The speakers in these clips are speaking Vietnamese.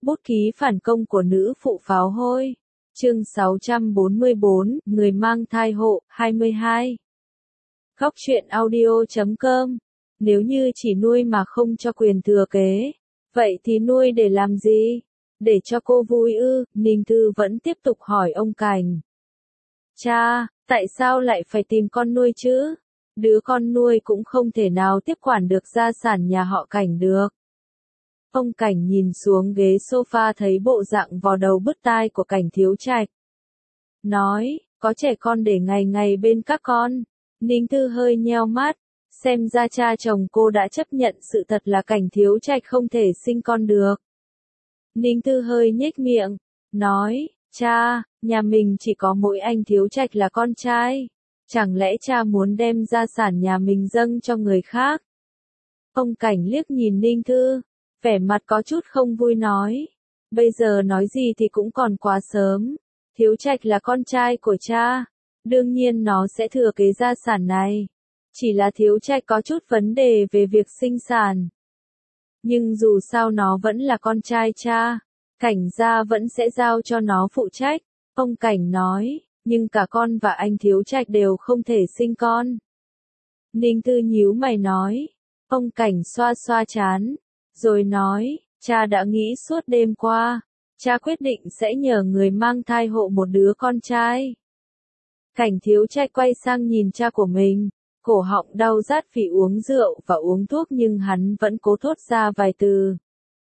Bút ký phản công của nữ phụ pháo hôi. Chương 644, người mang thai hộ, 22. Góc truyện audio.com. Nếu như chỉ nuôi mà không cho quyền thừa kế, vậy thì nuôi để làm gì? Để cho cô vui ư? Ninh Thư vẫn tiếp tục hỏi ông Cảnh. Cha, tại sao lại phải tìm con nuôi chứ? Đứa con nuôi cũng không thể nào tiếp quản được gia sản nhà họ Cảnh được. Ông Cảnh nhìn xuống ghế sofa thấy bộ dạng vò đầu bứt tai của Cảnh Thiếu Trạch. Nói, có trẻ con để ngày ngày bên các con. Ninh Thư hơi nheo mắt, xem ra cha chồng cô đã chấp nhận sự thật là Cảnh Thiếu Trạch không thể sinh con được. Ninh Thư hơi nhếch miệng, nói, cha, nhà mình chỉ có mỗi anh Thiếu Trạch là con trai. Chẳng lẽ cha muốn đem gia sản nhà mình dâng cho người khác? Ông Cảnh liếc nhìn Ninh Thư, vẻ mặt có chút không vui nói. Bây giờ nói gì thì cũng còn quá sớm. Thiếu Trạch là con trai của cha. Đương nhiên nó sẽ thừa kế gia sản này. Chỉ là Thiếu Trạch có chút vấn đề về việc sinh sản. Nhưng dù sao nó vẫn là con trai cha. Cảnh gia vẫn sẽ giao cho nó phụ trách. Ông Cảnh nói, nhưng cả con và anh Thiếu Trạch đều không thể sinh con. Ninh Thư nhíu mày nói. Ông Cảnh xoa xoa trán, rồi nói, cha đã nghĩ suốt đêm qua. Cha quyết định sẽ nhờ người mang thai hộ một đứa con trai. Cảnh Thiếu Trạch quay sang nhìn cha của mình, cổ họng đau rát vì uống rượu và uống thuốc nhưng hắn vẫn cố thốt ra vài từ.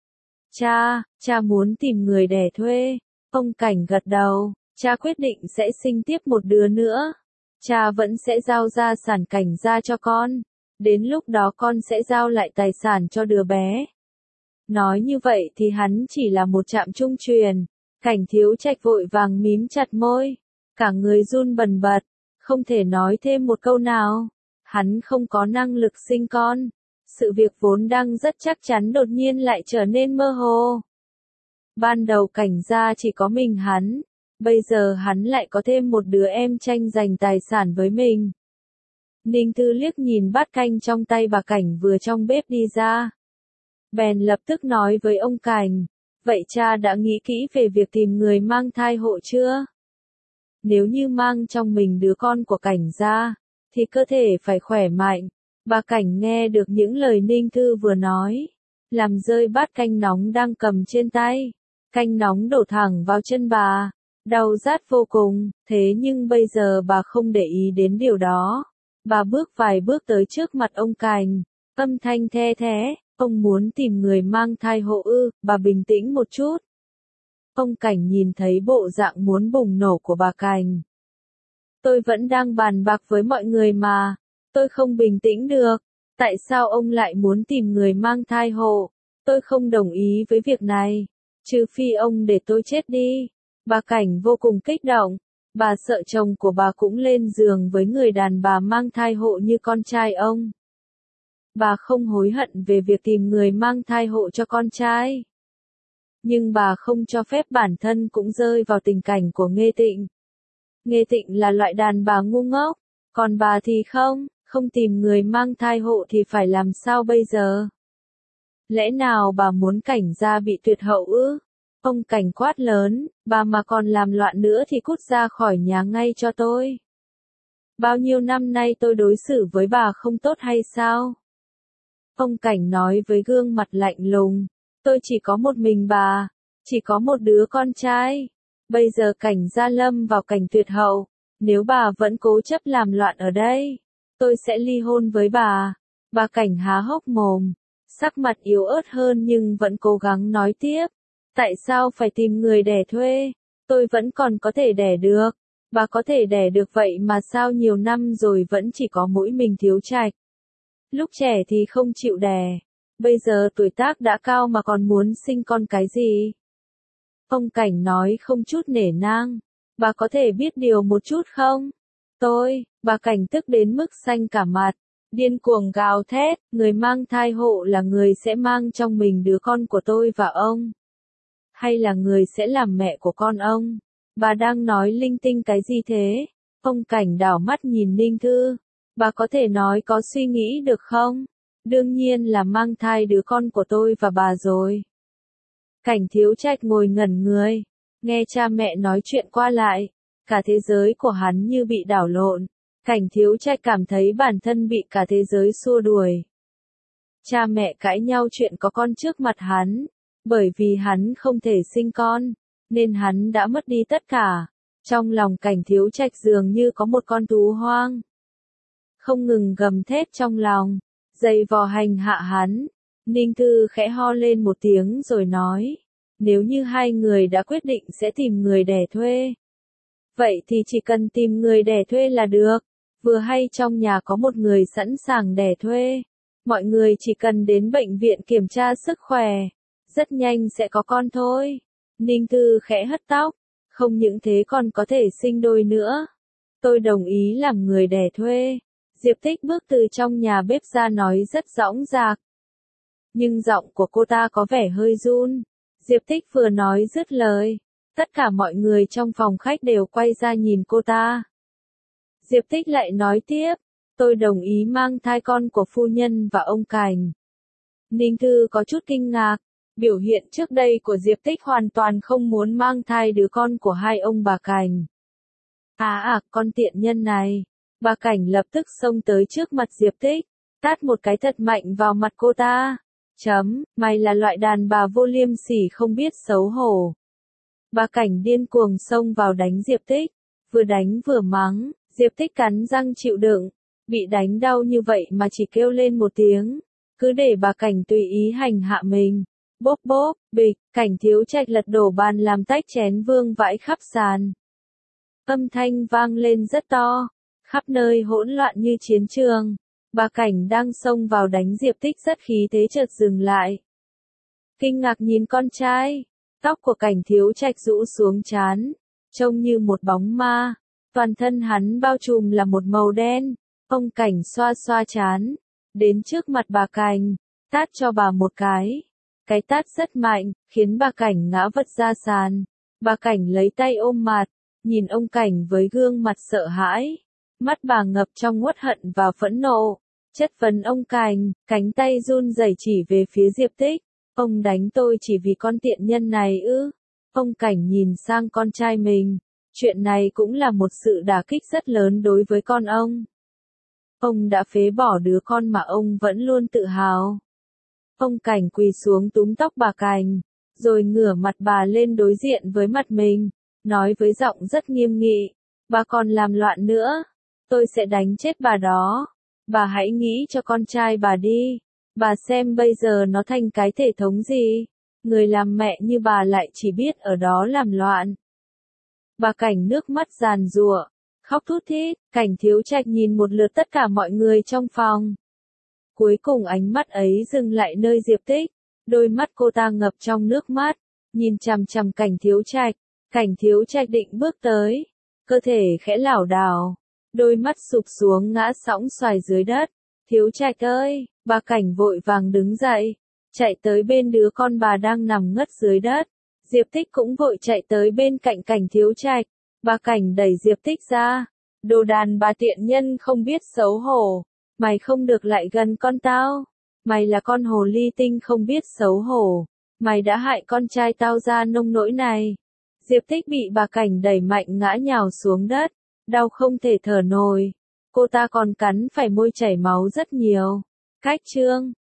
Cha muốn tìm người đẻ thuê. Ông Cảnh gật đầu, cha quyết định sẽ sinh tiếp một đứa nữa. Cha vẫn sẽ giao gia sản Cảnh gia cho con. Đến lúc đó con sẽ giao lại tài sản cho đứa bé. Nói như vậy thì hắn chỉ là một trạm trung truyền. Cảnh Thiếu Trạch vội vàng mím chặt môi, cả người run bần bật, không thể nói thêm một câu nào. Hắn không có năng lực sinh con. Sự việc vốn đang rất chắc chắn đột nhiên lại trở nên mơ hồ. Ban đầu Cảnh gia chỉ có mình hắn, bây giờ hắn lại có thêm một đứa em tranh giành tài sản với mình. Ninh Thư liếc nhìn bát canh trong tay bà Cảnh vừa trong bếp đi ra. Bèn lập tức nói với ông Cảnh, vậy cha đã nghĩ kỹ về việc tìm người mang thai hộ chưa? Nếu như mang trong mình đứa con của Cảnh gia, thì cơ thể phải khỏe mạnh. Bà Cảnh nghe được những lời Ninh Thư vừa nói, làm rơi bát canh nóng đang cầm trên tay. Canh nóng đổ thẳng vào chân bà, đau rát vô cùng, thế nhưng bây giờ bà không để ý đến điều đó. Bà bước vài bước tới trước mặt ông Cảnh, âm thanh the thé, ông muốn tìm người mang thai hộ ư? Bà bình tĩnh một chút. Ông Cảnh nhìn thấy bộ dạng muốn bùng nổ của bà Cảnh. Tôi vẫn đang bàn bạc với mọi người mà, tôi không bình tĩnh được. Tại sao ông lại muốn tìm người mang thai hộ? Tôi không đồng ý với việc này, trừ phi ông để tôi chết đi. Bà Cảnh vô cùng kích động. Bà sợ chồng của bà cũng lên giường với người đàn bà mang thai hộ như con trai ông. Bà không hối hận về việc tìm người mang thai hộ cho con trai. Nhưng bà không cho phép bản thân cũng rơi vào tình cảnh của Nghê Tịnh. Nghê Tịnh là loại đàn bà ngu ngốc, còn bà thì không tìm người mang thai hộ thì phải làm sao bây giờ? Lẽ nào bà muốn Cảnh gia bị tuyệt hậu ư? Ông Cảnh quát lớn, bà mà còn làm loạn nữa thì cút ra khỏi nhà ngay cho tôi. Bao nhiêu năm nay tôi đối xử với bà không tốt hay sao? Ông Cảnh nói với gương mặt lạnh lùng, tôi chỉ có một mình bà, chỉ có một đứa con trai. Bây giờ Cảnh gia lâm vào cảnh tuyệt hậu, nếu bà vẫn cố chấp làm loạn ở đây, tôi sẽ ly hôn với bà. Bà Cảnh há hốc mồm, sắc mặt yếu ớt hơn nhưng vẫn cố gắng nói tiếp. Tại sao phải tìm người đẻ thuê? Tôi vẫn còn có thể đẻ được. Bà có thể đẻ được vậy mà sao nhiều năm rồi vẫn chỉ có mỗi mình Thiếu Trạch. Lúc trẻ thì không chịu đẻ. Bây giờ tuổi tác đã cao mà còn muốn sinh con cái gì? Ông Cảnh nói không chút nể nang. Bà có thể biết điều một chút không? Bà Cảnh tức đến mức xanh cả mặt. Điên cuồng gào thét, người mang thai hộ là người sẽ mang trong mình đứa con của tôi và ông. Hay là người sẽ làm mẹ của con ông? Bà đang nói linh tinh cái gì thế? Ông Cảnh đảo mắt nhìn Ninh Thư. Bà có thể nói có suy nghĩ được không? Đương nhiên là mang thai đứa con của tôi và bà rồi. Cảnh Thiếu Trạch ngồi ngẩn người, nghe cha mẹ nói chuyện qua lại, cả thế giới của hắn như bị đảo lộn. Cảnh Thiếu Trạch cảm thấy bản thân bị cả thế giới xua đuổi. Cha mẹ cãi nhau chuyện có con trước mặt hắn, bởi vì hắn không thể sinh con, nên hắn đã mất đi tất cả. Trong lòng Cảnh Thiếu Trạch dường như có một con thú hoang, không ngừng gầm thét trong lòng, dày vò hành hạ hắn. Ninh Thư khẽ ho lên một tiếng rồi nói, nếu như hai người đã quyết định sẽ tìm người đẻ thuê, vậy thì chỉ cần tìm người đẻ thuê là được. Vừa hay trong nhà có một người sẵn sàng đẻ thuê, mọi người chỉ cần đến bệnh viện kiểm tra sức khỏe, rất nhanh sẽ có con thôi. Ninh Thư khẽ hất tóc, không những thế còn có thể sinh đôi nữa. Tôi đồng ý làm người đẻ thuê. Diệp Tích bước từ trong nhà bếp ra nói rất dõng dạc, nhưng giọng của cô ta có vẻ hơi run. Diệp Tích vừa nói dứt lời, tất cả mọi người trong phòng khách đều quay ra nhìn cô ta. Diệp Tích lại nói tiếp, tôi đồng ý mang thai con của phu nhân và ông Cảnh. Ninh Thư có chút kinh ngạc, biểu hiện trước đây của Diệp Tích hoàn toàn không muốn mang thai đứa con của hai ông bà Cảnh. Con tiện nhân này. Bà Cảnh lập tức xông tới trước mặt Diệp Tích, tát một cái thật mạnh vào mặt cô ta. Mày là loại đàn bà vô liêm sỉ không biết xấu hổ. Bà Cảnh điên cuồng xông vào đánh Diệp Tích, vừa đánh vừa mắng. Diệp Tích cắn răng chịu đựng, bị đánh đau như vậy mà chỉ kêu lên một tiếng, cứ để bà Cảnh tùy ý hành hạ mình. Bốp bốp, bịch, Cảnh Thiếu Trạch lật đổ bàn làm tách chén vương vãi khắp sàn. Âm thanh vang lên rất to, khắp nơi hỗn loạn như chiến trường. Bà Cảnh đang xông vào đánh Diệp Tích rất khí thế chợt dừng lại. Kinh ngạc nhìn con trai, tóc của Cảnh Thiếu Trạch rũ xuống trán, trông như một bóng ma. Toàn thân hắn bao trùm là một màu đen. Ông Cảnh xoa xoa trán, đến trước mặt bà Cảnh, tát cho bà một cái. Cái tát rất mạnh, khiến bà Cảnh ngã vật ra sàn. Bà Cảnh lấy tay ôm mặt, nhìn ông Cảnh với gương mặt sợ hãi. Mắt bà ngập trong uất hận và phẫn nộ, chất vấn ông Cảnh, cánh tay run rẩy chỉ về phía Diệp Tích. Ông đánh tôi chỉ vì con tiện nhân này ư? Ông Cảnh nhìn sang con trai mình. Chuyện này cũng là một sự đả kích rất lớn đối với con ông. Ông đã phế bỏ đứa con mà ông vẫn luôn tự hào. Ông Cảnh quỳ xuống túm tóc bà Cảnh, rồi ngửa mặt bà lên đối diện với mặt mình, nói với giọng rất nghiêm nghị, bà còn làm loạn nữa, tôi sẽ đánh chết bà đó. Bà hãy nghĩ cho con trai bà đi, bà xem bây giờ nó thành cái thể thống gì, người làm mẹ như bà lại chỉ biết ở đó làm loạn. Bà Cảnh nước mắt giàn giụa, khóc thút thít. Cảnh Thiếu Trạch nhìn một lượt tất cả mọi người trong phòng. Cuối cùng ánh mắt ấy dừng lại nơi Diệp Tích, đôi mắt cô ta ngập trong nước mắt, nhìn chằm chằm Cảnh Thiếu Trạch. Cảnh Thiếu Trạch định bước tới, cơ thể khẽ lảo đảo, đôi mắt sụp xuống ngã sõng xoài dưới đất. Thiếu Trạch ơi, bà Cảnh vội vàng đứng dậy, chạy tới bên đứa con bà đang nằm ngất dưới đất. Diệp Tích cũng vội chạy tới bên cạnh Cảnh Thiếu Trạch. Bà Cảnh đẩy Diệp Tích ra. Đồ đàn bà tiện nhân không biết xấu hổ. Mày không được lại gần con tao. Mày là con hồ ly tinh không biết xấu hổ. Mày đã hại con trai tao ra nông nỗi này. Diệp Tích bị bà Cảnh đẩy mạnh ngã nhào xuống đất. Đau không thể thở nổi. Cô ta còn cắn phải môi chảy máu rất nhiều. Cách chương